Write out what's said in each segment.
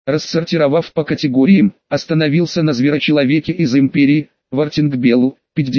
Рассортировав по категориям, остановился на зверочеловеке из Империи, Вартингбеллу,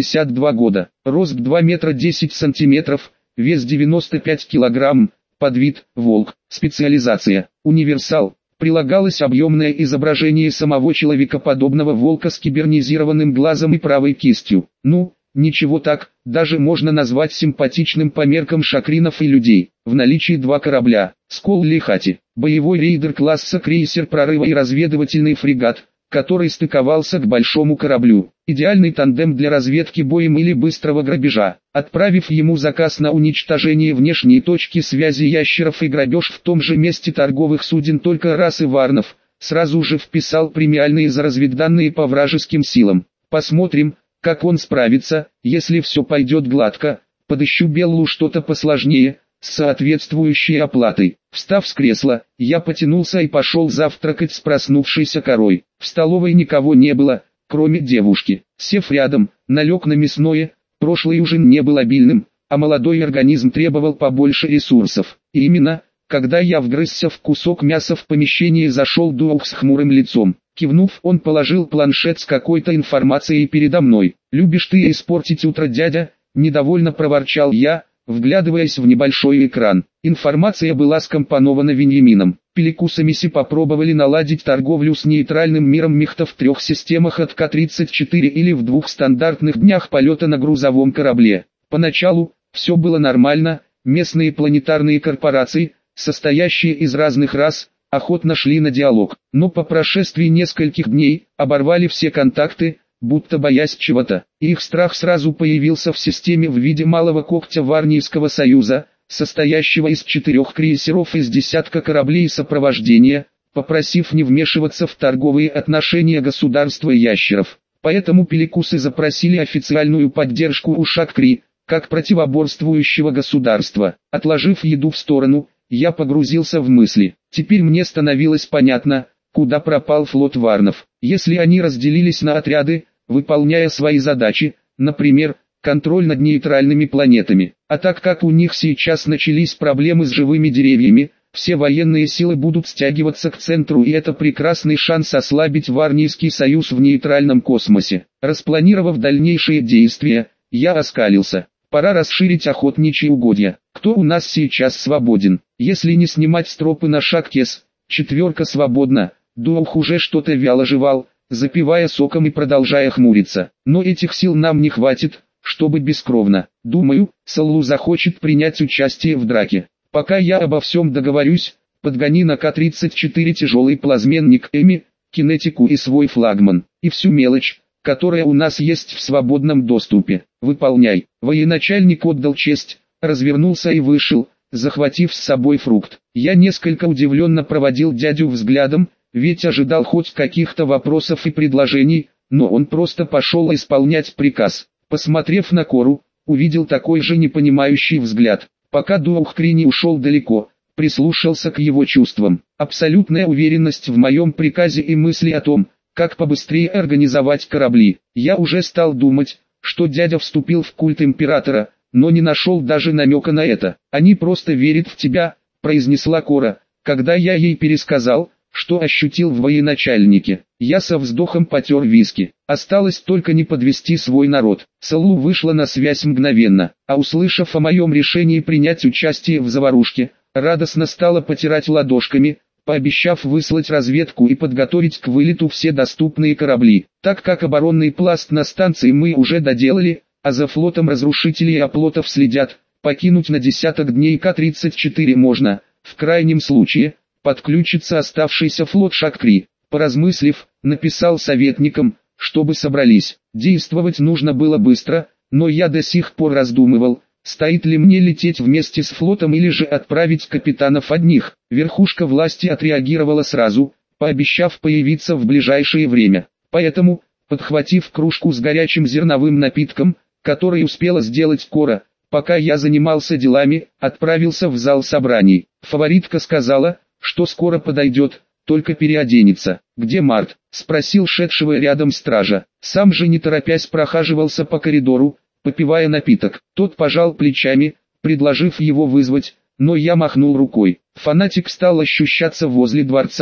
52 года, рост 2 метра 10 сантиметров, вес 95 килограмм, подвид – волк, специализация – универсал. Прилагалось объемное изображение самого человекоподобного волка с кибернизированным глазом и правой кистью. Ну, ничего так, даже можно назвать симпатичным по меркам шакринов и людей. В наличии 2 корабля: Скол-Лихати, боевой рейдер класса крейсер прорыва и разведывательный фрегат, который стыковался к большому кораблю. Идеальный тандем для разведки боем или быстрого грабежа. Отправив ему заказ на уничтожение внешней точки связи ящеров и грабеж в том же месте торговых суден только расы варнов, сразу же вписал премиальные за разведданные по вражеским силам. Посмотрим, как он справится. Если все пойдет гладко, подыщу Беллу что-то посложнее, с соответствующей оплатой. Встав с кресла, я потянулся и пошел завтракать с проснувшейся корой. В столовой никого не было, кроме девушки. Сев рядом, налег на мясное. Прошлый ужин не был обильным, а молодой организм требовал побольше ресурсов. И именно, когда я вгрызся в кусок мяса, в помещении зашел Дуох с хмурым лицом. Кивнув, он положил планшет с какой-то информацией передо мной. «Любишь ты испортить утро, дядя?» – недовольно проворчал я, вглядываясь в небольшой экран. Информация была скомпонована Веньямином. Пеликусамиси попробовали наладить торговлю с нейтральным миром Михта в 3 системах от К-34 или в 2 стандартных днях полета на грузовом корабле. Поначалу, все было нормально, местные планетарные корпорации, состоящие из разных рас, охотно шли на диалог. Но по прошествии нескольких дней, оборвали все контакты, будто боясь чего-то. Их страх сразу появился в системе в виде малого когтя Варнийского союза, состоящего из 4 крейсеров из десятка кораблей сопровождения, попросив не вмешиваться в торговые отношения государства и ящеров. Поэтому пеликусы запросили официальную поддержку у Шаккри, как противоборствующего государства. Отложив еду в сторону, я погрузился в мысли. Теперь мне становилось понятно, куда пропал флот варнов. Если они разделились на отряды, выполняя свои задачи, например, контроль над нейтральными планетами. А так как у них сейчас начались проблемы с живыми деревьями, все военные силы будут стягиваться к центру, и это прекрасный шанс ослабить Варнийский союз в нейтральном космосе. Распланировав дальнейшие действия, я оскалился. Пора расширить охотничьи угодья. Кто у нас сейчас свободен? Если не снимать стропы на Шаккес, 4 свободна. Дуох уже что-то вяло жевал, запивая соком и продолжая хмуриться. Но этих сил нам не хватит, чтобы бескровно. Думаю, Саллу захочет принять участие в драке. Пока я обо всем договорюсь, подгони на К-34 тяжелый плазменник Эми, кинетику и свой флагман, и всю мелочь, которая у нас есть в свободном доступе. Выполняй. Военачальник отдал честь, развернулся и вышел, захватив с собой фрукт. Я несколько удивленно проводил дядю взглядом, ведь ожидал хоть каких-то вопросов и предложений, но он просто пошел исполнять приказ. Посмотрев на Кору, увидел такой же непонимающий взгляд. Пока Дуох-Кри не ушел далеко, прислушался к его чувствам. Абсолютная уверенность в моем приказе и мысли о том, как побыстрее организовать корабли. Я уже стал думать, что дядя вступил в культ императора, но не нашел даже намека на это. «Они просто верят в тебя», — произнесла Кора, когда я ей пересказал, что ощутил в военачальнике. Я со вздохом потер виски. Осталось только не подвести свой народ. Саллу вышла на связь мгновенно, а услышав о моем решении принять участие в заварушке, радостно стала потирать ладошками, пообещав выслать разведку и подготовить к вылету все доступные корабли. Так как оборонный пласт на станции мы уже доделали, а за флотом разрушителей и оплотов следят, покинуть на десяток дней К-34 можно, в крайнем случае, подключится оставшийся флот Шаккри. Поразмыслив, написал советникам, чтобы собрались. Действовать нужно было быстро, но я до сих пор раздумывал, стоит ли мне лететь вместе с флотом или же отправить капитанов одних. Верхушка власти отреагировала сразу, пообещав появиться в ближайшее время. Поэтому, подхватив кружку с горячим зерновым напитком, который успела сделать Кора, пока я занимался делами, отправился в зал собраний. Фаворитка сказала, что скоро подойдет, только переоденется. «Где Март?» – спросил шедшего рядом стража. Сам же не торопясь прохаживался по коридору, попивая напиток. Тот пожал плечами, предложив его вызвать, но я махнул рукой. Фанатик стал ощущаться возле дворца,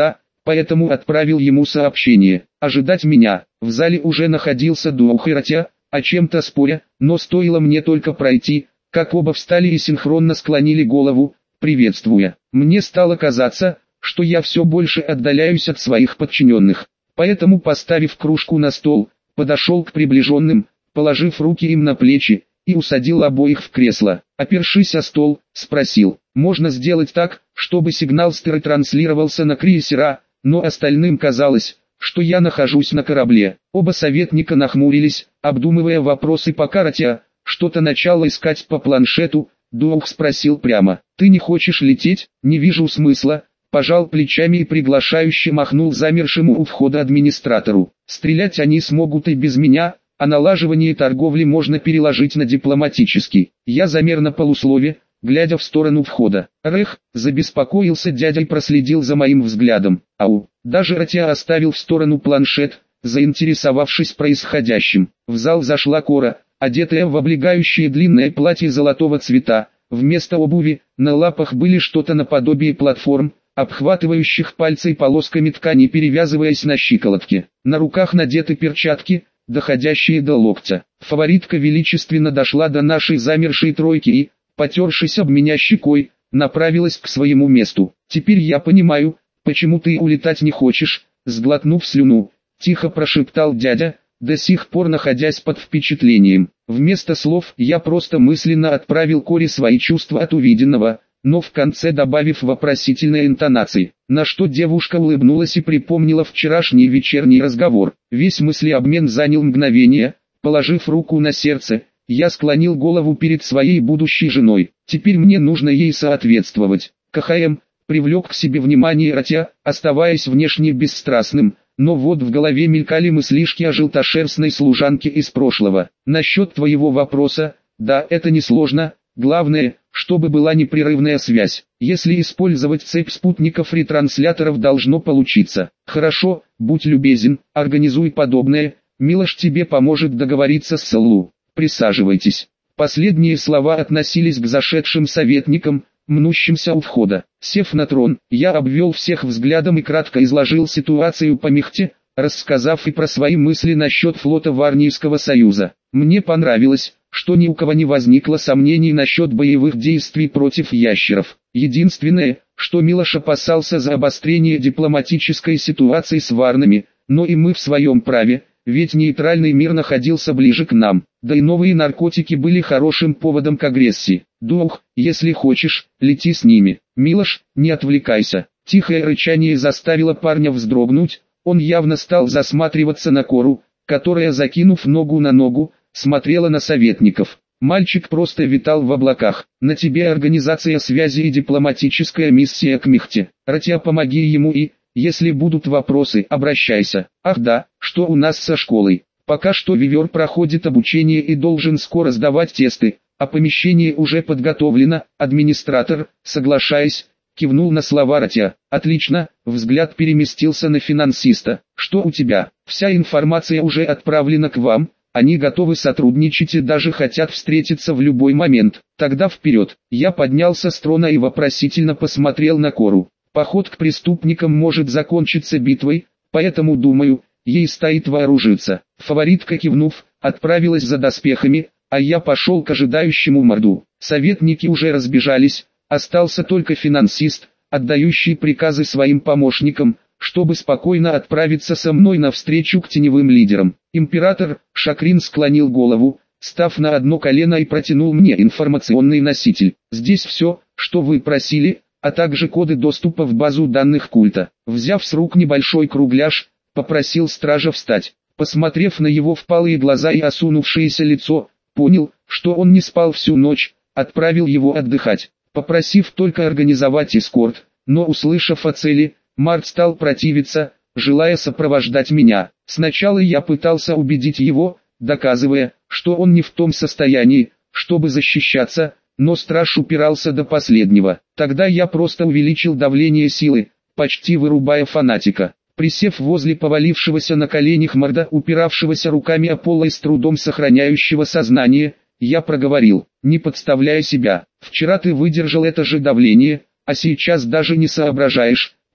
поэтому отправил ему сообщение. Ожидать меня. В зале уже находился Дуох и Ратя, о чем-то споря, но стоило мне только пройти, как оба встали и синхронно склонили голову, приветствуя. Мне стало казаться, что я все больше отдаляюсь от своих подчиненных. Поэтому, поставив кружку на стол, подошел к приближенным, положив руки им на плечи, и усадил обоих в кресло. Опершись о стол, спросил: можно сделать так, чтобы сигнал транслировался на крейсера, но остальным казалось, что я нахожусь на корабле. Оба советника нахмурились, обдумывая вопросы, пока Ратя что-то начал искать по планшету. Дуох спросил прямо: ты не хочешь лететь? Не вижу смысла. Пожал плечами и приглашающе махнул замершему у входа администратору. Стрелять они смогут и без меня, а налаживание торговли можно переложить на дипломатический. Я замер на полуслове, глядя в сторону входа. Рэх, забеспокоился дядя и проследил за моим взглядом. Ау, даже Ратя оставил в сторону планшет, заинтересовавшись происходящим. В зал зашла Кора, одетая в облегающее длинное платье золотого цвета. Вместо обуви, на лапах были что-то наподобие платформ, обхватывающих пальцы полосками ткани, перевязываясь на щиколотке. На руках надеты перчатки, доходящие до локтя. Фаворитка величественно дошла до нашей замершей тройки и, потершись об меня щекой, направилась к своему месту. Теперь я понимаю, почему ты улетать не хочешь, сглотнув слюну, тихо прошептал дядя, до сих пор находясь под впечатлением. Вместо слов я просто мысленно отправил Коре свои чувства от увиденного, но в конце добавив вопросительной интонации, на что девушка улыбнулась и припомнила вчерашний вечерний разговор. Весь мыслеобмен занял мгновение. Положив руку на сердце, я склонил голову перед своей будущей женой. Теперь мне нужно ей соответствовать. КХМ привлек к себе внимание Ратя, оставаясь внешне бесстрастным, но вот в голове мелькали мыслишки о желтошерстной служанке из прошлого. Насчет твоего вопроса, да, это несложно. Главное, чтобы была непрерывная связь. Если использовать цепь спутников-ретрансляторов, должно получиться. Хорошо, будь любезен, организуй подобное. Милош тебе поможет договориться с Саллу. Присаживайтесь. Последние слова относились к зашедшим советникам, мнущимся у входа. Сев на трон, я обвел всех взглядом и кратко изложил ситуацию по Михте, рассказав и про свои мысли насчет флота Варнийского союза. Мне понравилось, что ни у кого не возникло сомнений насчет боевых действий против ящеров. Единственное, что Милош опасался за обострение дипломатической ситуации с варнами, но и мы в своем праве, ведь нейтральный мир находился ближе к нам, да и новые наркотики были хорошим поводом к агрессии. Дух, если хочешь, лети с ними. Милош, не отвлекайся. Тихое рычание заставило парня вздрогнуть, он явно стал засматриваться на Кору, которая, закинув ногу на ногу, смотрела на советников. Мальчик просто витал в облаках. На тебе организация связи и дипломатическая миссия к Михте. Ратя, помоги ему и, если будут вопросы, обращайся. Ах да, что у нас со школой? Пока что Вивер проходит обучение и должен скоро сдавать тесты, а помещение уже подготовлено. Администратор, соглашаясь, кивнул на слова Ратя. Отлично, взгляд переместился на финансиста. Что у тебя? Вся информация уже отправлена к вам. Они готовы сотрудничать и даже хотят встретиться в любой момент. Тогда вперед. Я поднялся с трона и вопросительно посмотрел на Кору. Поход к преступникам может закончиться битвой, поэтому, думаю, ей стоит вооружиться. Фаворитка, кивнув, отправилась за доспехами, а я пошел к ожидающему Морду. Советники уже разбежались, остался только финансист, отдающий приказы своим помощникам, чтобы спокойно отправиться со мной навстречу к теневым лидерам. Император Шакрин склонил голову, став на одно колено, и протянул мне информационный носитель. Здесь все, что вы просили, а также коды доступа в базу данных культа. Взяв с рук небольшой кругляш, попросил стража встать. Посмотрев на его впалые глаза и осунувшееся лицо, понял, что он не спал всю ночь, отправил его отдыхать, попросив только организовать эскорт, но, услышав о цели, Март стал противиться, желая сопровождать меня. Сначала я пытался убедить его, доказывая, что он не в том состоянии, чтобы защищаться, но страж упирался до последнего. Тогда я просто увеличил давление силы, почти вырубая фанатика. Присев возле повалившегося на коленях Морда, упиравшегося руками о пол и с трудом сохраняющего сознание, я проговорил, не подставляя себя. Вчера ты выдержал это же давление, а сейчас даже не соображаешь.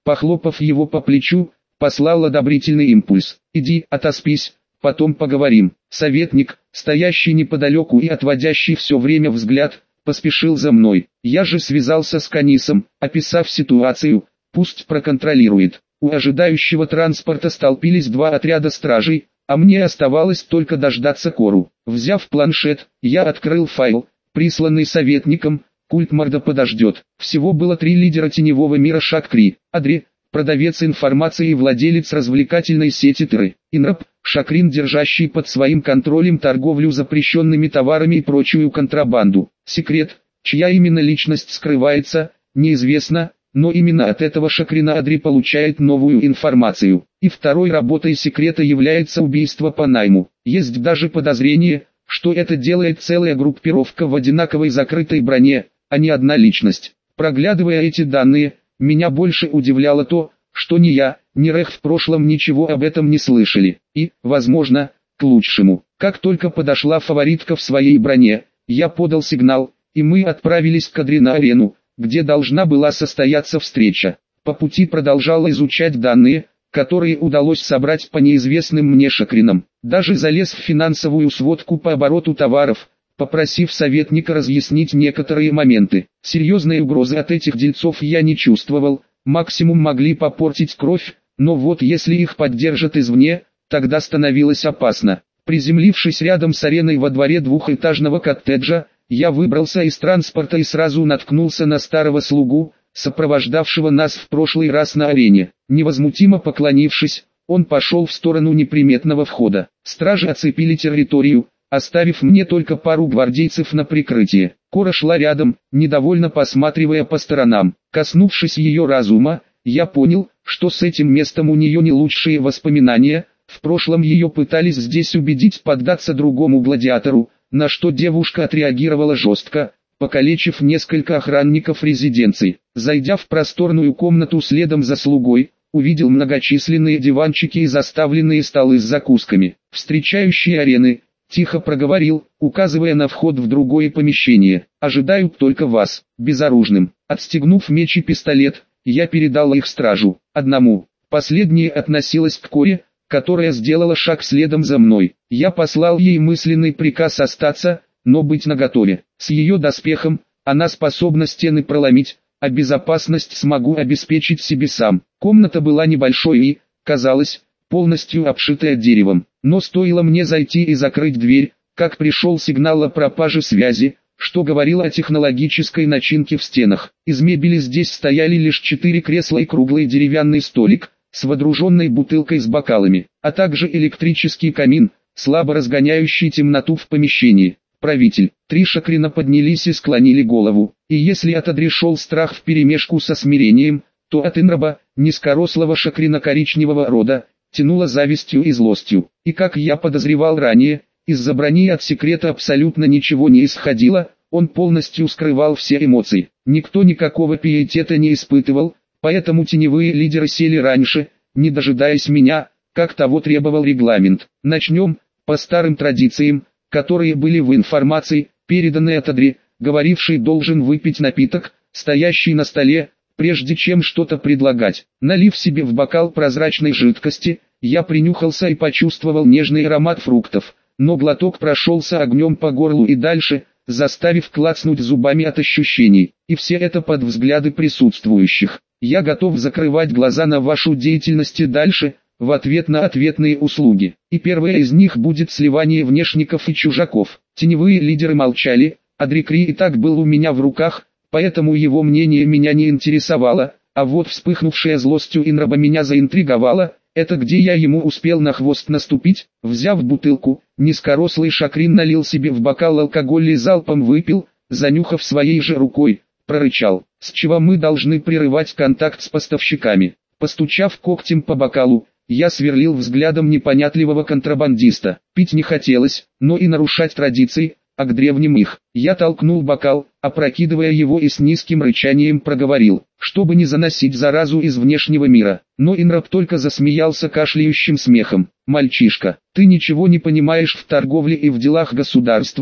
Похлопав его по плечу, послал одобрительный импульс. «Иди, отоспись, потом поговорим». Советник, стоящий неподалеку и отводящий все время взгляд, поспешил за мной. Я же связался с Канисом, описав ситуацию, пусть проконтролирует. У ожидающего транспорта столпились 2 отряда стражей, а мне оставалось только дождаться Кору. Взяв планшет, я открыл файл, присланный советником. Культ Морда подождет. Всего было 3 лидера теневого мира Шакри: Адри, продавец информации и владелец развлекательной сети Тыры; Инраб, Шакрин, держащий под своим контролем торговлю запрещенными товарами и прочую контрабанду. Секрет, чья именно личность скрывается, неизвестно, но именно от этого Шакрина Адри получает новую информацию. И второй работой секрета является убийство по найму. Есть даже подозрение, что это делает целая группировка в одинаковой закрытой броне, а не одна личность. Проглядывая эти данные, меня больше удивляло то, что ни я, ни Рех в прошлом ничего об этом не слышали. И, возможно, к лучшему. Как только подошла фаворитка в своей броне, я подал сигнал, и мы отправились к Адри на арену, где должна была состояться встреча. По пути продолжал изучать данные, которые удалось собрать по неизвестным мне Шакринам. Даже залез в финансовую сводку по обороту товаров, попросив советника разъяснить некоторые моменты. Серьезной угрозы от этих дельцов я не чувствовал, максимум могли попортить кровь, но вот если их поддержат извне, тогда становилось опасно. Приземлившись рядом с ареной во дворе двухэтажного коттеджа, я выбрался из транспорта и сразу наткнулся на старого слугу, сопровождавшего нас в прошлый раз на арене. Невозмутимо поклонившись, он пошел в сторону неприметного входа. Стражи оцепили территорию, оставив мне только пару гвардейцев на прикрытие. Кора шла рядом, недовольно посматривая по сторонам. Коснувшись ее разума, я понял, что с этим местом у нее не лучшие воспоминания. В прошлом ее пытались здесь убедить поддаться другому гладиатору, на что девушка отреагировала жестко, покалечив несколько охранников резиденции. Зайдя в просторную комнату следом за слугой, увидел многочисленные диванчики и заставленные столы с закусками. Встречающие арены, тихо проговорил, указывая на вход в другое помещение. «Ожидают только вас». Безоружным, отстегнув меч и пистолет, я передал их стражу. Одному. Последнее относилось к Коре, которая сделала шаг следом за мной. Я послал ей мысленный приказ остаться, но быть наготове. С ее доспехом, она способна стены проломить, а безопасность смогу обеспечить себе сам. Комната была небольшой и, казалось, полностью обшитая деревом. Но стоило мне зайти и закрыть дверь, как пришел сигнал о пропаже связи, что говорило о технологической начинке в стенах. Из мебели здесь стояли лишь 4 кресла и круглый деревянный столик, с водруженной бутылкой с бокалами, а также электрический камин, слабо разгоняющий темноту в помещении. Правитель. 3 Шакрина поднялись и склонили голову, и если от Адри шел страх вперемешку со смирением, то от Инраба, низкорослого Шакрина коричневого рода, тянуло завистью и злостью. И как я подозревал ранее, из-за брони от секрета абсолютно ничего не исходило, он полностью скрывал все эмоции. Никто никакого пиетета не испытывал, поэтому теневые лидеры сели раньше, не дожидаясь меня, как того требовал регламент. Начнем, по старым традициям, которые были в информации, переданной от Адри, говоривший должен выпить напиток, стоящий на столе, прежде чем что-то предлагать. Налив себе в бокал прозрачной жидкости, я принюхался и почувствовал нежный аромат фруктов, но глоток прошелся огнем по горлу и дальше, заставив клацнуть зубами от ощущений. И все это под взгляды присутствующих. Я готов закрывать глаза на вашу деятельность и дальше, в ответ на ответные услуги. И первое из них будет сливание внешников и чужаков. Теневые лидеры молчали, Адри Кри и так был у меня в руках, поэтому его мнение меня не интересовало, а вот вспыхнувшая злостью Инраба меня заинтриговала. Это где я ему успел на хвост наступить. Взяв бутылку, низкорослый Шакрин налил себе в бокал алкоголь и залпом выпил, занюхав своей же рукой, прорычал: «С чего мы должны прерывать контакт с поставщиками?» Постучав когтем по бокалу, я сверлил взглядом непонятливого контрабандиста. Пить не хотелось, но и нарушать традиции, а к древним их. Я толкнул бокал, опрокидывая его и с низким рычанием проговорил, чтобы не заносить заразу из внешнего мира. Но Инраб только засмеялся кашляющим смехом. «Мальчишка, ты ничего не понимаешь в торговле и в делах государства,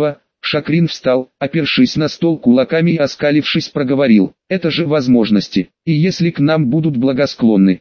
Шакрин встал, опершись на стол кулаками и оскалившись проговорил: «Это же возможности, и если к нам будут благосклонны».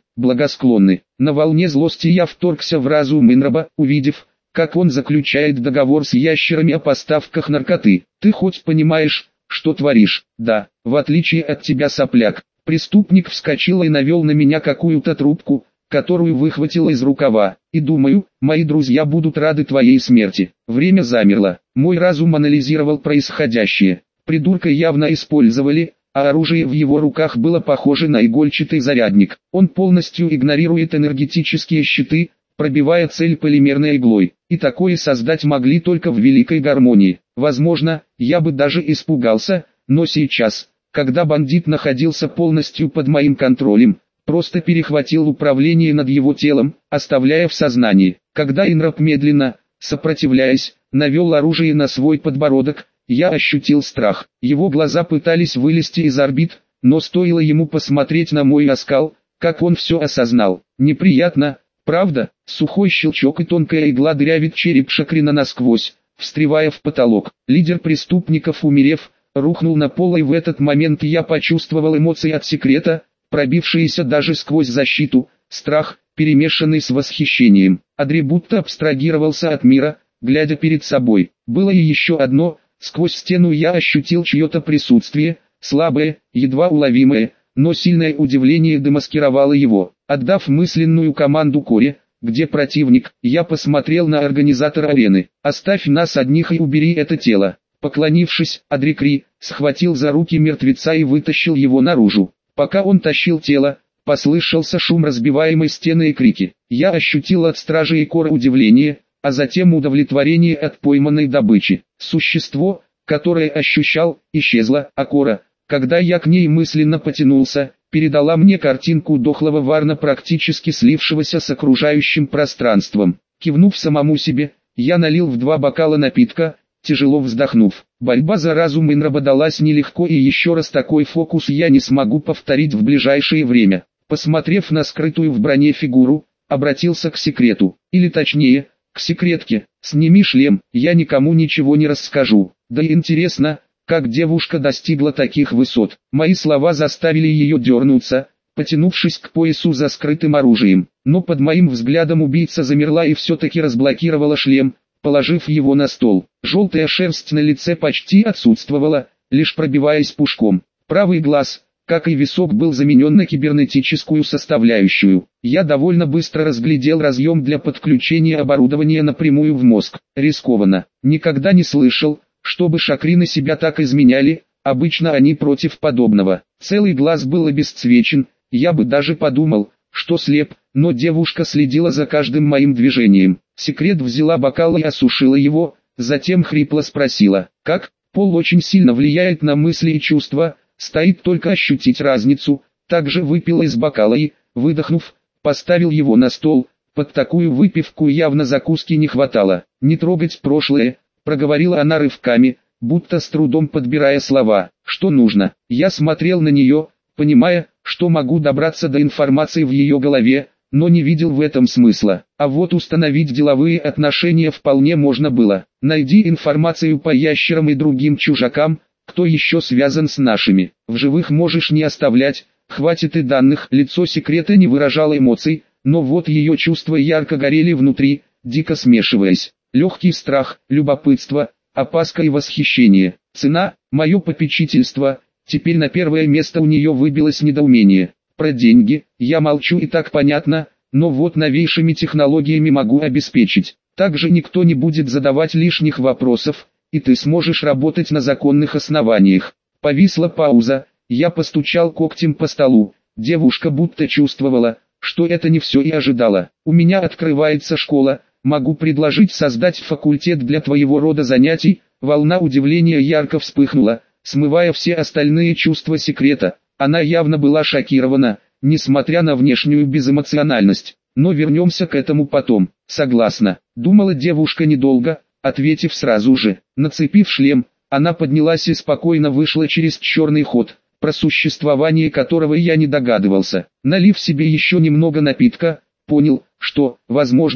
На волне злости я вторгся в разум Инраба, увидев, как он заключает договор с ящерами о поставках наркоты. «Ты хоть понимаешь, что творишь?» «Да, в отличие от тебя, сопляк». Преступник вскочил и навел на меня какую-то трубку, которую выхватил из рукава, и думаю, мои друзья будут рады твоей смерти. Время замерло. Мой разум анализировал происходящее. Придурка явно использовали, а оружие в его руках было похоже на игольчатый зарядник. Он полностью игнорирует энергетические щиты, пробивая цель полимерной иглой. И такое создать могли только в великой гармонии. Возможно, я бы даже испугался, но сейчас, когда бандит находился полностью под моим контролем, просто перехватил управление над его телом, оставляя в сознании. Когда Инраб медленно, сопротивляясь, навел оружие на свой подбородок, я ощутил страх. Его глаза пытались вылезти из орбит, но стоило ему посмотреть на мой оскал, как он все осознал. Неприятно, правда? Сухой щелчок и тонкая игла дырявит череп Шакрина насквозь, встревая в потолок. Лидер преступников, умерев, рухнул на пол, и в этот момент я почувствовал эмоции от секрета, пробившиеся даже сквозь защиту, страх, перемешанный с восхищением. Адри будто абстрагировался от мира, глядя перед собой. Было и еще одно: сквозь стену я ощутил чье-то присутствие, слабое, едва уловимое, но сильное удивление демаскировало его. Отдав мысленную команду Коре: «Где противник?», я посмотрел на организатора арены. «Оставь нас одних и убери это тело». Поклонившись, Адри Кри схватил за руки мертвеца и вытащил его наружу. Пока он тащил тело, послышался шум разбиваемой стены и крики. Я ощутил от стражи и Коры удивление, а затем удовлетворение от пойманной добычи. Существо, которое ощущал, исчезло, а Кора, когда я к ней мысленно потянулся, передала мне картинку дохлого варна, практически слившегося с окружающим пространством. Кивнув самому себе, я налил в 2 бокала напитка, тяжело вздохнув. Борьба за разум Инраба далась нелегко, и еще раз такой фокус я не смогу повторить в ближайшее время. Посмотрев на скрытую в броне фигуру, обратился к секрету, или точнее, к секретке. «Сними шлем, я никому ничего не расскажу». Да и интересно, как девушка достигла таких высот. Мои слова заставили ее дернуться, потянувшись к поясу за скрытым оружием. Но под моим взглядом убийца замерла и все-таки разблокировала шлем, положив его на стол. Желтая шерсть на лице почти отсутствовала, лишь пробиваясь пушком. Правый глаз, как и висок, был заменен на кибернетическую составляющую. Я довольно быстро разглядел разъем для подключения оборудования напрямую в мозг. Рискованно. Никогда не слышал, чтобы шакрины себя так изменяли, обычно они против подобного. Целый глаз был обесцвечен, я бы даже подумал, что слеп, но девушка следила за каждым моим движением. Секрет взяла бокал и осушила его, затем хрипло спросила: «Как?» Пол очень сильно влияет на мысли и чувства, стоит только ощутить разницу. Также выпила из бокала и, выдохнув, поставил его на стол. Под такую выпивку явно закуски не хватало. «Не трогать прошлое», проговорила она рывками, будто с трудом подбирая слова. «Что нужно?» Я смотрел на нее, понимая, что могу добраться до информации в ее голове, но не видел в этом смысла. А вот установить деловые отношения вполне можно было. Найди информацию по ящерам и другим чужакам, кто еще связан с нашими. В живых можешь не оставлять, хватит и данных. Лицо секрета не выражало эмоций, но вот ее чувства ярко горели внутри, дико смешиваясь. Легкий страх, любопытство, опаска и восхищение. Цена – мое попечительство. Теперь на первое место у нее выбилось недоумение. Про деньги я молчу, и так понятно, но вот новейшими технологиями могу обеспечить. Также никто не будет задавать лишних вопросов, и ты сможешь работать на законных основаниях. Повисла пауза, я постучал когтем по столу. Девушка будто чувствовала, что это не все, и ожидала. У меня открывается школа, могу предложить создать факультет для твоего рода занятий. Волна удивления ярко вспыхнула, смывая все остальные чувства секрета. Она явно была шокирована, несмотря на внешнюю безэмоциональность. Но вернемся к этому потом. Согласна, думала девушка недолго, ответив сразу же. Нацепив шлем, она поднялась и спокойно вышла через черный ход, про существование которого я не догадывался. Налив себе еще немного напитка, понял, что, возможно,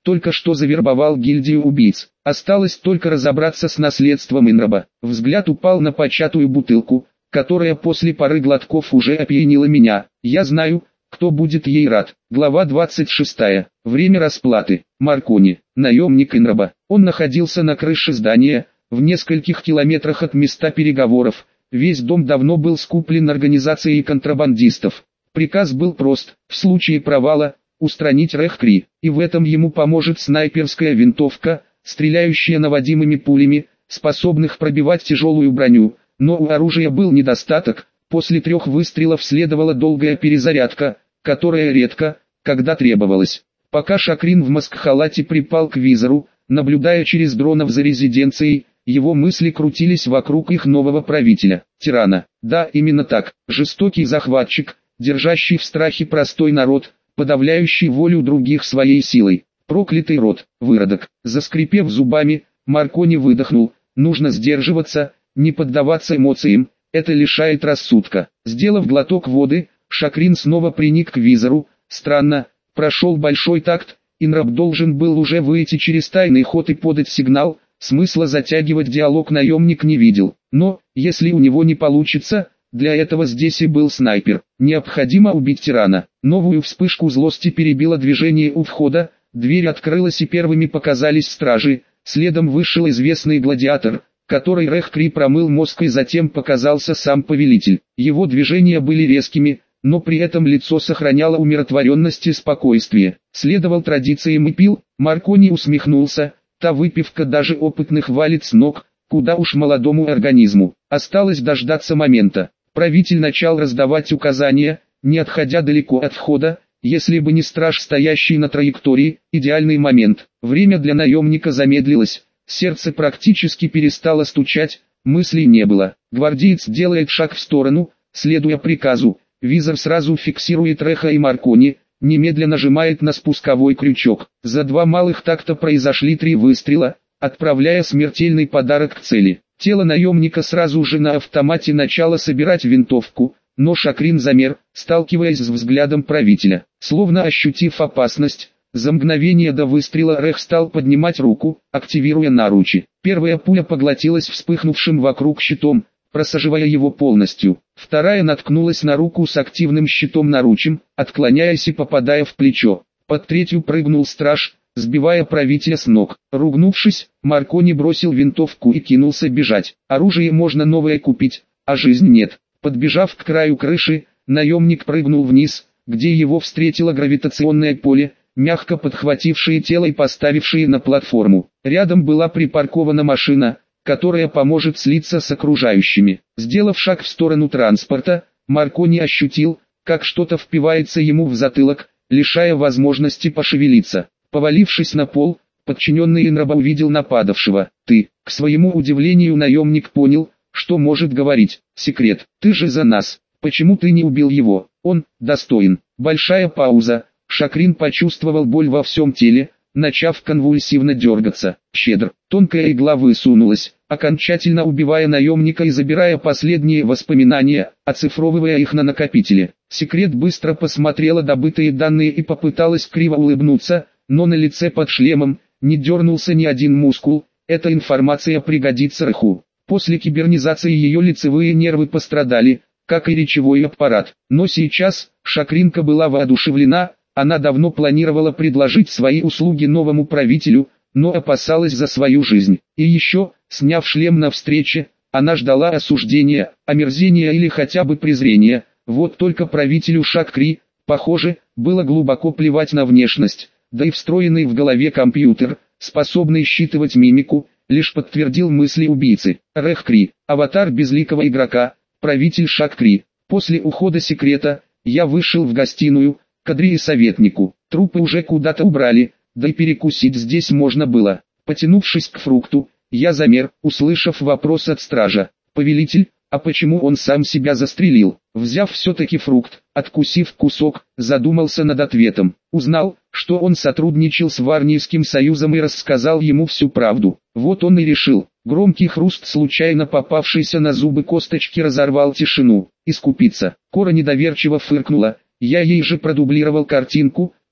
только что завербовал гильдию убийц. Осталось только разобраться с наследством Инраба. Взгляд упал на початую бутылку, которая после пары глотков уже опьянила меня. Я знаю, кто будет ей рад. Глава 26. Время расплаты. Маркони, наемник Инраба. Он находился на крыше здания, в нескольких километрах от места переговоров. Весь дом давно был скуплен организацией контрабандистов. Приказ был прост: в случае провала устранить Рехкри, и в этом ему поможет снайперская винтовка, стреляющая наводимыми пулями, способных пробивать тяжелую броню. Но у оружия был недостаток: после 3 выстрелов следовала долгая перезарядка, которая редко, когда требовалась. Пока Шакрин в маскхалате припал к визору, наблюдая через дронов за резиденцией, его мысли крутились вокруг их нового правителя, тирана. Да, именно так, жестокий захватчик, держащий в страхе простой народ, подавляющий волю других своей силой. Проклятый род, выродок. Заскрипев зубами, Маркони выдохнул: нужно сдерживаться, не поддаваться эмоциям, это лишает рассудка. Сделав глоток воды, Шакрин снова приник к визору. Странно, прошел большой такт, Инраб должен был уже выйти через тайный ход и подать сигнал. Смысла затягивать диалог наемник не видел. Но, если у него не получится, для этого здесь и был снайпер. Необходимо убить тирана. Новую вспышку злости перебило движение у входа, дверь открылась и первыми показались стражи, следом вышел известный гладиатор, который Рехкри промыл мозг, и затем показался сам повелитель. Его движения были резкими, но при этом лицо сохраняло умиротворенность и спокойствие. Следовал традициям и пил. Маркони усмехнулся. Та выпивка даже опытных валит с ног, куда уж молодому организму. Осталось дождаться момента. Правитель начал раздавать указания, не отходя далеко от входа. Если бы не страж, стоящий на траектории, идеальный момент. Время для наемника замедлилось, сердце практически перестало стучать, мыслей не было. Гвардеец делает шаг в сторону, следуя приказу. Визор сразу фиксирует Реха и Маркони, немедленно нажимает на спусковой крючок. За 2 малых такта произошли 3 выстрела, отправляя смертельный подарок к цели. Тело наемника сразу же на автомате начало собирать винтовку, но Шакрин замер, сталкиваясь с взглядом правителя. Словно ощутив опасность, за мгновение до выстрела Рех стал поднимать руку, активируя наручи. Первая пуля поглотилась вспыхнувшим вокруг щитом, просаживая его полностью. Вторая наткнулась на руку с активным щитом наручем, отклоняясь и попадая в плечо. Под третью прыгнул страж, сбивая правителя с ног. Ругнувшись, Маркони бросил винтовку и кинулся бежать. Оружие можно новое купить, а жизнь нет. Подбежав к краю крыши, наемник прыгнул вниз, где его встретило гравитационное поле, мягко подхватившее тело и поставившее на платформу. Рядом была припаркована машина, которая поможет слиться с окружающими. Сделав шаг в сторону транспорта, Маркони ощутил, как что-то впивается ему в затылок, лишая возможности пошевелиться. Повалившись на пол, подчиненный Инраба увидел нападавшего. «Ты». К своему удивлению наемник понял, что может говорить. «Секрет, ты же за нас. Почему ты не убил его? Он достоин». Большая пауза. Шакрин почувствовал боль во всем теле, начав конвульсивно дергаться. Щедр. Тонкая игла высунулась, окончательно убивая наемника и забирая последние воспоминания, оцифровывая их на накопителе. Секрет быстро посмотрела добытые данные и попыталась криво улыбнуться, но на лице под шлемом не дернулся ни один мускул. Эта информация пригодится Реху. После кибернизации ее лицевые нервы пострадали, как и речевой аппарат. Но сейчас Шакринка была воодушевлена. Она давно планировала предложить свои услуги новому правителю, но опасалась за свою жизнь. И еще, сняв шлем на встрече, она ждала осуждения, омерзения или хотя бы презрения. Вот только правителю Шакри, похоже, было глубоко плевать на внешность, да и встроенный в голове компьютер, способный считывать мимику, лишь подтвердил мысли убийцы. Рехкри, аватар безликого игрока, правитель Шакри. После ухода секрета, я вышел в гостиную, к Адри и советнику. Трупы уже куда-то убрали, да и перекусить здесь можно было. Потянувшись к фрукту, я замер, услышав вопрос от стража. «Повелитель, а почему он сам себя застрелил?» Взяв все-таки фрукт, откусив кусок, задумался над ответом. Узнал, что он сотрудничал с Варнийским союзом и рассказал ему всю правду. Вот он и решил. Громкий хруст случайно попавшейся на зубы косточки разорвал тишину. «Искупиться». Кора недоверчиво фыркнула. Я ей же продублировал картинку,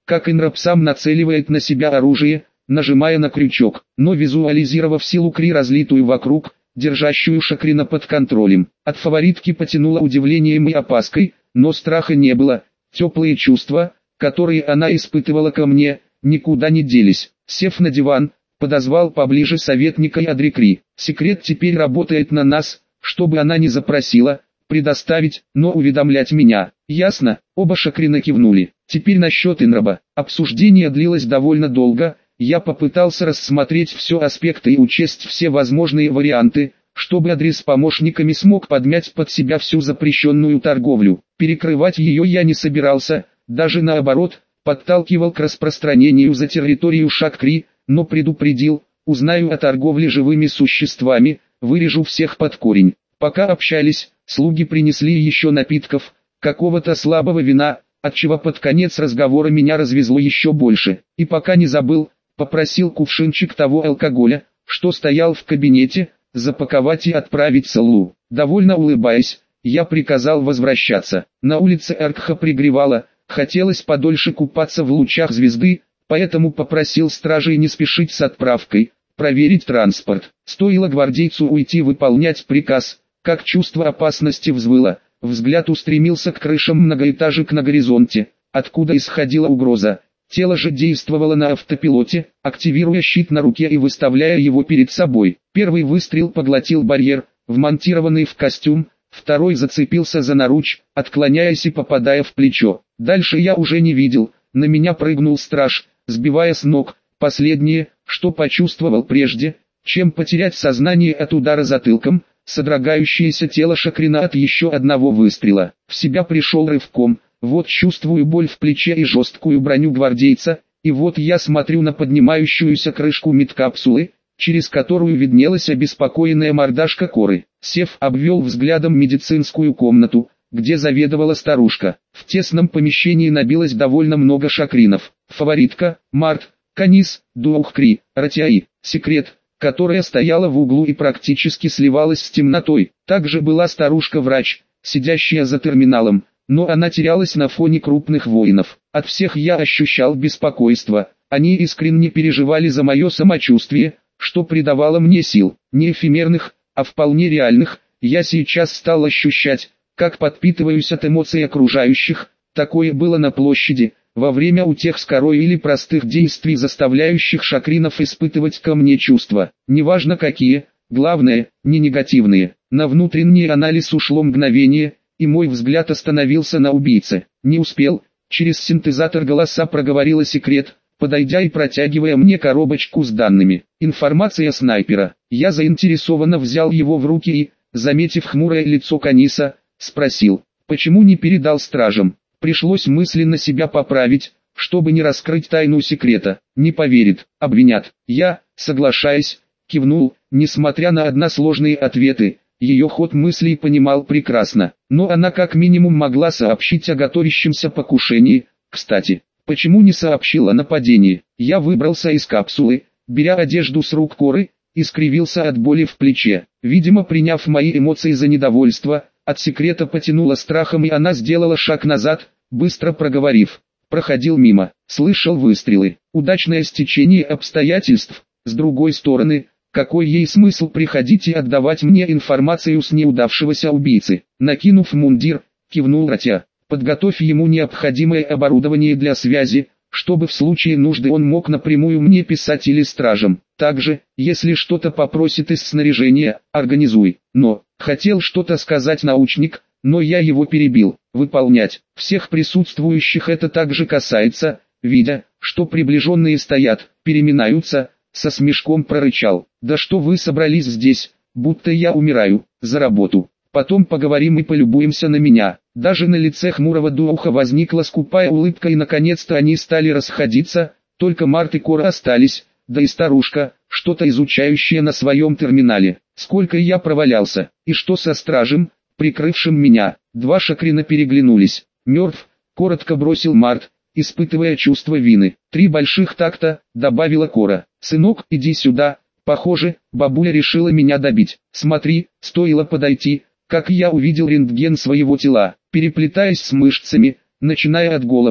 как Инраб сам нацеливает на себя оружие, нажимая на крючок, но визуализировав силу Кри, разлитую вокруг, держащую Шакрина под контролем. От фаворитки потянуло удивлением и опаской, но страха не было. Теплые чувства, которые она испытывала ко мне, никуда не делись. Сев на диван, подозвал поближе советника и Адрикри. Секрет теперь работает на нас, чтобы она не запросила предоставить, но уведомлять меня. Ясно? Оба Шакрина кивнули. Теперь насчет Инраба. Обсуждение длилось довольно долго. Я попытался рассмотреть все аспекты и учесть все возможные варианты, чтобы Адри с помощниками смог подмять под себя всю запрещенную торговлю. Перекрывать ее я не собирался, даже наоборот, подталкивал к распространению за территорию Шакри, но предупредил: узнаю о торговле живыми существами, вырежу всех под корень. Пока общались, слуги принесли еще напитков, какого-то слабого вина, отчего под конец разговора меня развезло еще больше. И пока не забыл, попросил кувшинчик того алкоголя, что стоял в кабинете, запаковать и отправить Салу. Довольно улыбаясь, я приказал возвращаться. На улице Эркха пригревало, хотелось подольше купаться в лучах звезды, поэтому попросил стражей не спешить с отправкой, проверить транспорт. Стоило гвардейцу уйти выполнять приказ, как чувство опасности взвыло, взгляд устремился к крышам многоэтажек на горизонте, откуда исходила угроза. Тело же действовало на автопилоте, активируя щит на руке и выставляя его перед собой. Первый выстрел поглотил барьер, вмонтированный в костюм, второй зацепился за наруч, отклоняясь и попадая в плечо. Дальше я уже не видел, на меня прыгнул страж, сбивая с ног. Последнее, что почувствовал прежде, чем потерять сознание от удара затылком, содрогающееся тело Шакрина от еще одного выстрела. В себя пришел рывком, вот чувствую боль в плече и жесткую броню гвардейца, и вот я смотрю на поднимающуюся крышку медкапсулы, через которую виднелась обеспокоенная мордашка Коры. Сев, обвел взглядом медицинскую комнату, где заведовала старушка. В тесном помещении набилось довольно много шакринов. Фаворитка, Март, Канис, Дуухкри, Ратиаи, Секрет, которая стояла в углу и практически сливалась с темнотой. Также была старушка-врач, сидящая за терминалом, но она терялась на фоне крупных воинов. От всех я ощущал беспокойство, они искренне переживали за мое самочувствие, что придавало мне сил, не эфемерных, а вполне реальных. Я сейчас стал ощущать, как подпитываюсь от эмоций окружающих. Такое было на площади, во время утех с корой или простых действий, заставляющих шакринов испытывать ко мне чувства. Неважно какие, главное, не негативные. На внутренний анализ ушло мгновение, и мой взгляд остановился на убийце. Не успел, через синтезатор голоса проговорила Секрет, подойдя и протягивая мне коробочку с данными. Информация снайпера. Я заинтересованно взял его в руки и, заметив хмурое лицо Каниса, спросил, почему не передал стражам. Пришлось мысленно себя поправить, чтобы не раскрыть тайну секрета. Не поверит, обвинят. Я, соглашаясь, кивнул, несмотря на односложные ответы. Ее ход мыслей понимал прекрасно, но она как минимум могла сообщить о готовящемся покушении. Кстати, почему не сообщила о нападении? Я выбрался из капсулы, беря одежду с рук Коры, и скривился от боли в плече. Видимо, приняв мои эмоции за недовольство, от Секрета потянуло страхом, и она сделала шаг назад, быстро проговорив. Проходил мимо, слышал выстрелы. Удачное стечение обстоятельств. С другой стороны, какой ей смысл приходить и отдавать мне информацию с неудавшегося убийцы? Накинув мундир, кивнул Ратя. Подготовь ему необходимое оборудование для связи, чтобы в случае нужды он мог напрямую мне писать или стражам. Также, если что-то попросит из снаряжения, организуй. Но, хотел что-то сказать научник, но я его перебил. Выполнять. Всех присутствующих это также касается. Видя, что приближенные стоят, переминаются, со смешком прорычал. Да что вы собрались здесь, будто я умираю, за работу. Потом поговорим и полюбуемся на меня. Даже на лице хмурого духа возникла скупая улыбка, и наконец-то они стали расходиться, только Март и Кора остались, да и старушка, что-то изучающая на своем терминале. Сколько я провалялся, и что со стражем, прикрывшим меня? Два шакрина переглянулись. Мертв, коротко бросил Март, испытывая чувство вины. 3 больших такта, добавила Кора. Сынок, иди сюда. Похоже, бабуля решила меня добить. Смотри, стоило подойти, как я увидел рентген своего тела, переплетаясь с мышцами, начиная от головы,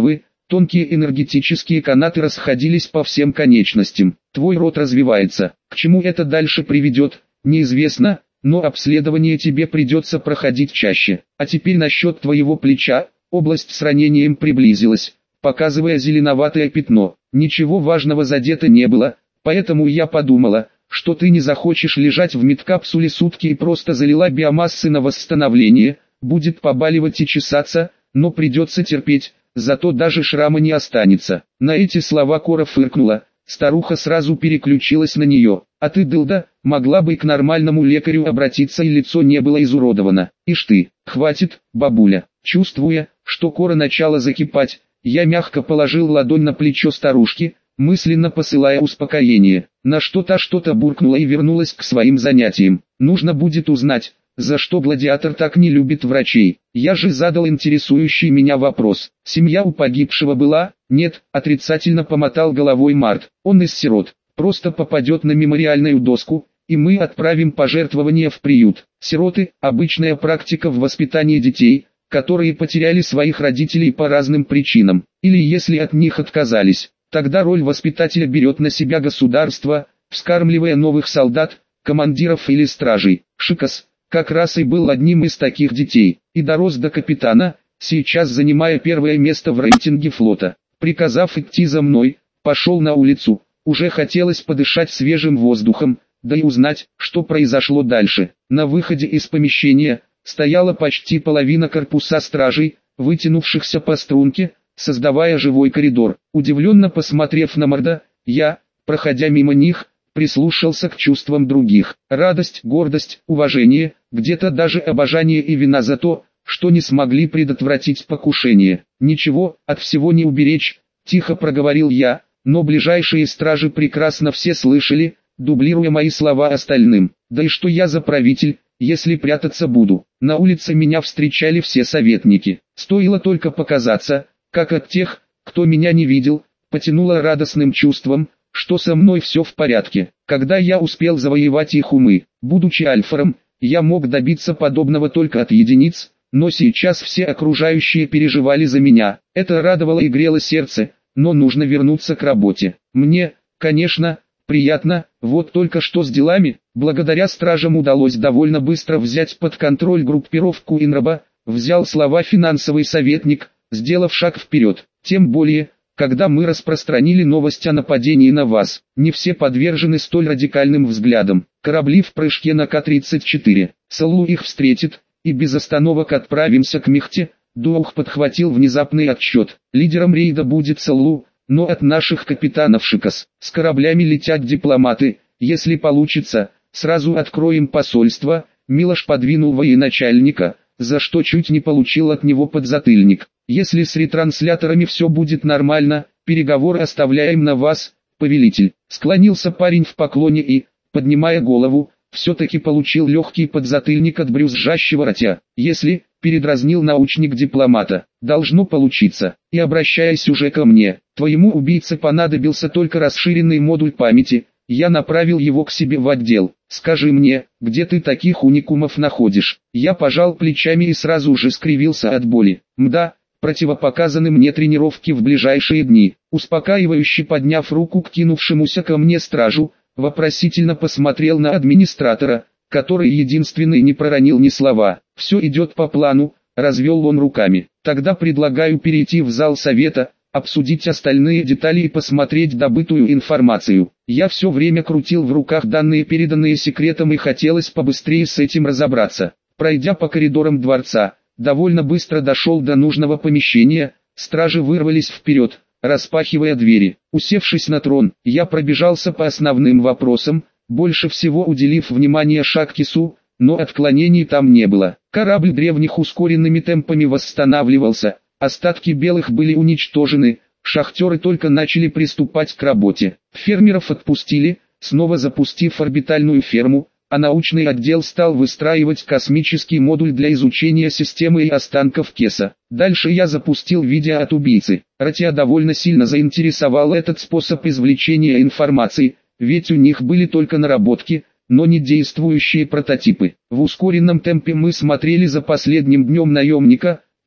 Тонкие энергетические канаты расходились по всем конечностям. Твой род развивается. К чему это дальше приведет, неизвестно, но обследование тебе придется проходить чаще. А теперь насчет твоего плеча. Область с ранением приблизилась, показывая зеленоватое пятно. Ничего важного задето не было, поэтому я подумала, что ты не захочешь лежать в медкапсуле сутки и просто залила биомассы на восстановление. Будет побаливать и чесаться, но придется терпеть, зато даже шрама не останется. На эти слова Кора фыркнула, старуха сразу переключилась на нее. А ты, дылда, могла бы к нормальному лекарю обратиться, и лицо не было изуродовано. Ишь ты, хватит, бабуля. Чувствуя, что Кора начала закипать, я мягко положил ладонь на плечо старушки, мысленно посылая успокоение. На что та что-то буркнула и вернулась к своим занятиям. Нужно будет узнать, за что гладиатор так не любит врачей. Я же задал интересующий меня вопрос. Семья у погибшего была? Нет, отрицательно помотал головой Март. Он из сирот. Просто попадет на мемориальную доску, и мы отправим пожертвования в приют. Сироты – обычная практика в воспитании детей, которые потеряли своих родителей по разным причинам, или если от них отказались. Тогда роль воспитателя берет на себя государство, вскармливая новых солдат, командиров или стражей. Шикас как раз и был одним из таких детей, и дорос до капитана, сейчас занимая первое место в рейтинге флота. Приказав идти за мной, пошел на улицу. Уже хотелось подышать свежим воздухом, да и узнать, что произошло дальше. На выходе из помещения стояла почти половина корпуса стражей, вытянувшихся по струнке, создавая живой коридор. Удивленно посмотрев на Морда, я, проходя мимо них, прислушался к чувствам других. Радость, гордость, уважение, где-то даже обожание и вина за то, что не смогли предотвратить покушение. Ничего, от всего не уберечь, тихо проговорил я, но ближайшие стражи прекрасно все слышали, дублируя мои слова остальным. Да и что я за правитель, если прятаться буду? На улице меня встречали все советники. Стоило только показаться, как от тех, кто меня не видел, потянуло радостным чувством, что со мной все в порядке. Когда я успел завоевать их умы, будучи альфаром, я мог добиться подобного только от единиц, но сейчас все окружающие переживали за меня. Это радовало и грело сердце, но нужно вернуться к работе. Мне, конечно, приятно, вот только что с делами. Благодаря стражам удалось довольно быстро взять под контроль группировку Инраба, взял слова финансовый советник, сделав шаг вперед. Тем более, когда мы распространили новость о нападении на вас, не все подвержены столь радикальным взглядам. Корабли в прыжке на К-34. Саллу их встретит, и без остановок отправимся к Мехте. Дух подхватил внезапный отчет. Лидером рейда будет Саллу, но от наших капитанов Шикас. С кораблями летят дипломаты, если получится, сразу откроем посольство. Милош подвинул военачальника, за что чуть не получил от него подзатыльник. Если с ретрансляторами все будет нормально, переговоры оставляем на вас, повелитель. Склонился парень в поклоне и, поднимая голову, все-таки получил легкий подзатыльник от брюзжащего ротя. Если, передразнил научник дипломата, должно получиться. И обращаясь уже ко мне, твоему убийце понадобился только расширенный модуль памяти, я направил его к себе в отдел. Скажи мне, где ты таких уникумов находишь? Я пожал плечами и сразу же скривился от боли. Мда, противопоказаны мне тренировки в ближайшие дни. Успокаивающе подняв руку к кинувшемуся ко мне стражу, вопросительно посмотрел на администратора, который единственный не проронил ни слова. Все идет по плану, развел он руками. Тогда предлагаю перейти в зал совета, обсудить остальные детали и посмотреть добытую информацию. Я все время крутил в руках данные, переданные секретом, и хотелось побыстрее с этим разобраться. Пройдя по коридорам дворца, довольно быстро дошел до нужного помещения, стражи вырвались вперед, распахивая двери. Усевшись на трон, я пробежался по основным вопросам, больше всего уделив внимание Шаккису, но отклонений там не было. Корабль древних ускоренными темпами восстанавливался, остатки белых были уничтожены, шахтеры только начали приступать к работе. Фермеров отпустили, снова запустив орбитальную ферму, а научный отдел стал выстраивать космический модуль для изучения системы и останков Кеса. Дальше я запустил видео от убийцы. Ратия довольно сильно заинтересовал этот способ извлечения информации, ведь у них были только наработки, но не действующие прототипы. В ускоренном темпе мы смотрели за последним днем наемника,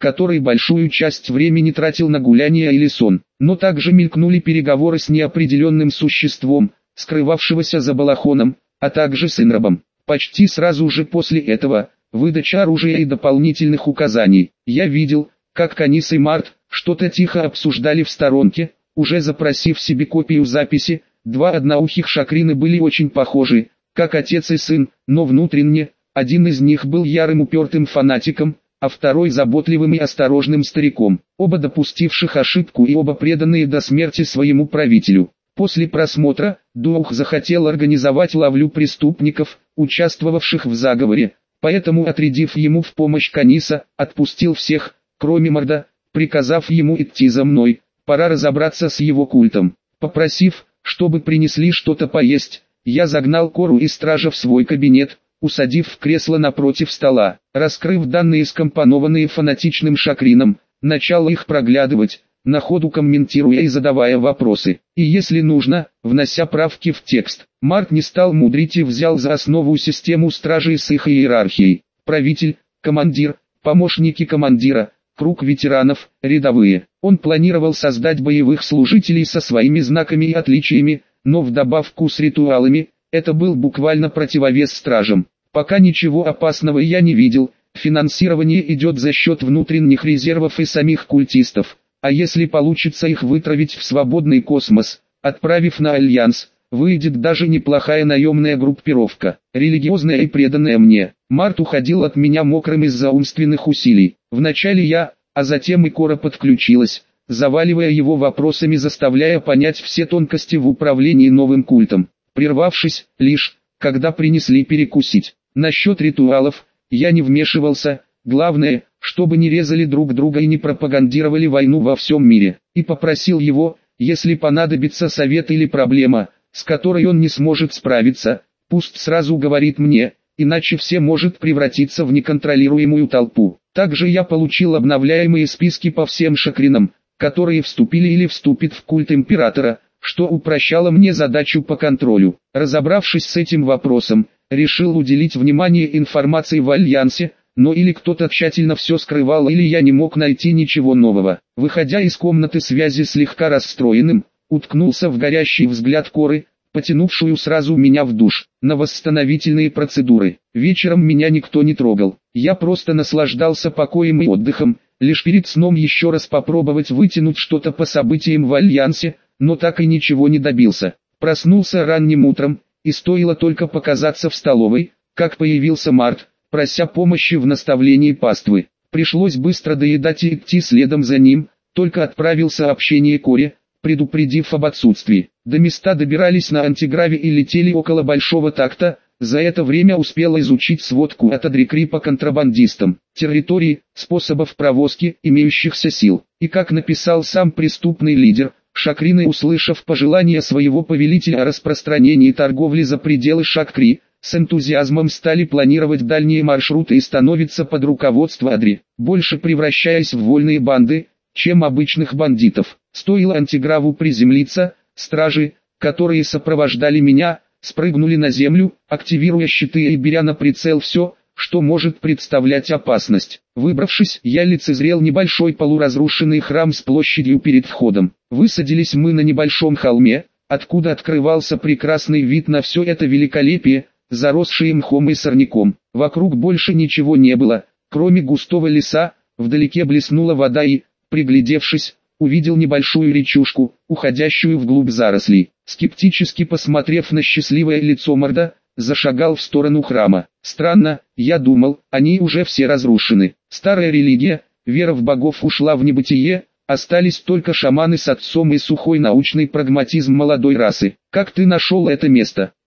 который большую часть времени тратил на гуляния или сон. Но также мелькнули переговоры с неопределенным существом, скрывавшегося за балахоном, а также с инрабом. Почти сразу же после этого, выдача оружия и дополнительных указаний. Я видел, как Канис и Март что-то тихо обсуждали в сторонке, уже запросив себе копию записи. Два одноухих шакрины были очень похожи, как отец и сын, но внутренне, один из них был ярым упертым фанатиком, а второй заботливым и осторожным стариком, оба допустивших ошибку и оба преданные до смерти своему правителю. После просмотра, Дух захотел организовать ловлю преступников, участвовавших в заговоре, поэтому, отрядив ему в помощь Каниса, отпустил всех, кроме Марда, приказав ему идти за мной, пора разобраться с его культом. Попросив, чтобы принесли что-то поесть, я загнал Кору и стража в свой кабинет, усадив в кресло напротив стола, раскрыв данные, скомпонованные фанатичным шакрином, начал их проглядывать, на ходу комментируя и задавая вопросы, и если нужно, внося правки в текст. Март не стал мудрить и взял за основу систему стражей с их иерархией: правитель, командир, помощники командира, круг ветеранов, рядовые. Он планировал создать боевых служителей со своими знаками и отличиями, но в добавку с ритуалами. Это был буквально противовес стражам. Пока ничего опасного я не видел, финансирование идет за счет внутренних резервов и самих культистов. А если получится их вытравить в свободный космос, отправив на Альянс, выйдет даже неплохая наемная группировка, религиозная и преданная мне. Март уходил от меня мокрым из-за умственных усилий. Вначале я, а затем и Кора подключилась, заваливая его вопросами, заставляя понять все тонкости в управлении новым культом. Прервавшись, лишь, когда принесли перекусить. Насчет ритуалов, я не вмешивался, главное, чтобы не резали друг друга и не пропагандировали войну во всем мире. И попросил его, если понадобится совет или проблема, с которой он не сможет справиться, пусть сразу говорит мне, иначе все может превратиться в неконтролируемую толпу. Также я получил обновляемые списки по всем шакринам, которые вступили или вступят в культ императора, что упрощало мне задачу по контролю. Разобравшись с этим вопросом, решил уделить внимание информации в Альянсе, но или кто-то тщательно все скрывал, или я не мог найти ничего нового. Выходя из комнаты связи слегка расстроенным, уткнулся в горящий взгляд Коры, потянувшую сразу меня в душ, на восстановительные процедуры. Вечером меня никто не трогал, я просто наслаждался покоем и отдыхом, лишь перед сном еще раз попробовать вытянуть что-то по событиям в Альянсе, но так и ничего не добился. Проснулся ранним утром, и стоило только показаться в столовой, как появился Март, прося помощи в наставлении паствы. Пришлось быстро доедать и идти следом за ним, только отправил сообщение Коре, предупредив об отсутствии. До места добирались на антиграве и летели около Большого Такта. За это время успел изучить сводку от Адрикри по контрабандистам, территории, способов провозки, имеющихся сил. И как написал сам преступный лидер, шакрины, услышав пожелания своего повелителя о распространении торговли за пределы Шакри, с энтузиазмом стали планировать дальние маршруты и становиться под руководство Адри, больше превращаясь в вольные банды, чем обычных бандитов. Стоило антиграву приземлиться, стражи, которые сопровождали меня, спрыгнули на землю, активируя щиты и беря на прицел все, что может представлять опасность. Выбравшись, я лицезрел небольшой полуразрушенный храм с площадью перед входом. Высадились мы на небольшом холме, откуда открывался прекрасный вид на все это великолепие, заросшее мхом и сорняком. Вокруг больше ничего не было, кроме густого леса. Вдалеке блеснула вода и, приглядевшись, увидел небольшую речушку, уходящую вглубь зарослей. Скептически посмотрев на счастливое лицо Марда, зашагал в сторону храма. Странно, я думал, они уже все разрушены. Старая религия, вера в богов ушла в небытие, остались только шаманы с отцом и сухой научный прагматизм молодой расы. Как ты нашел это место?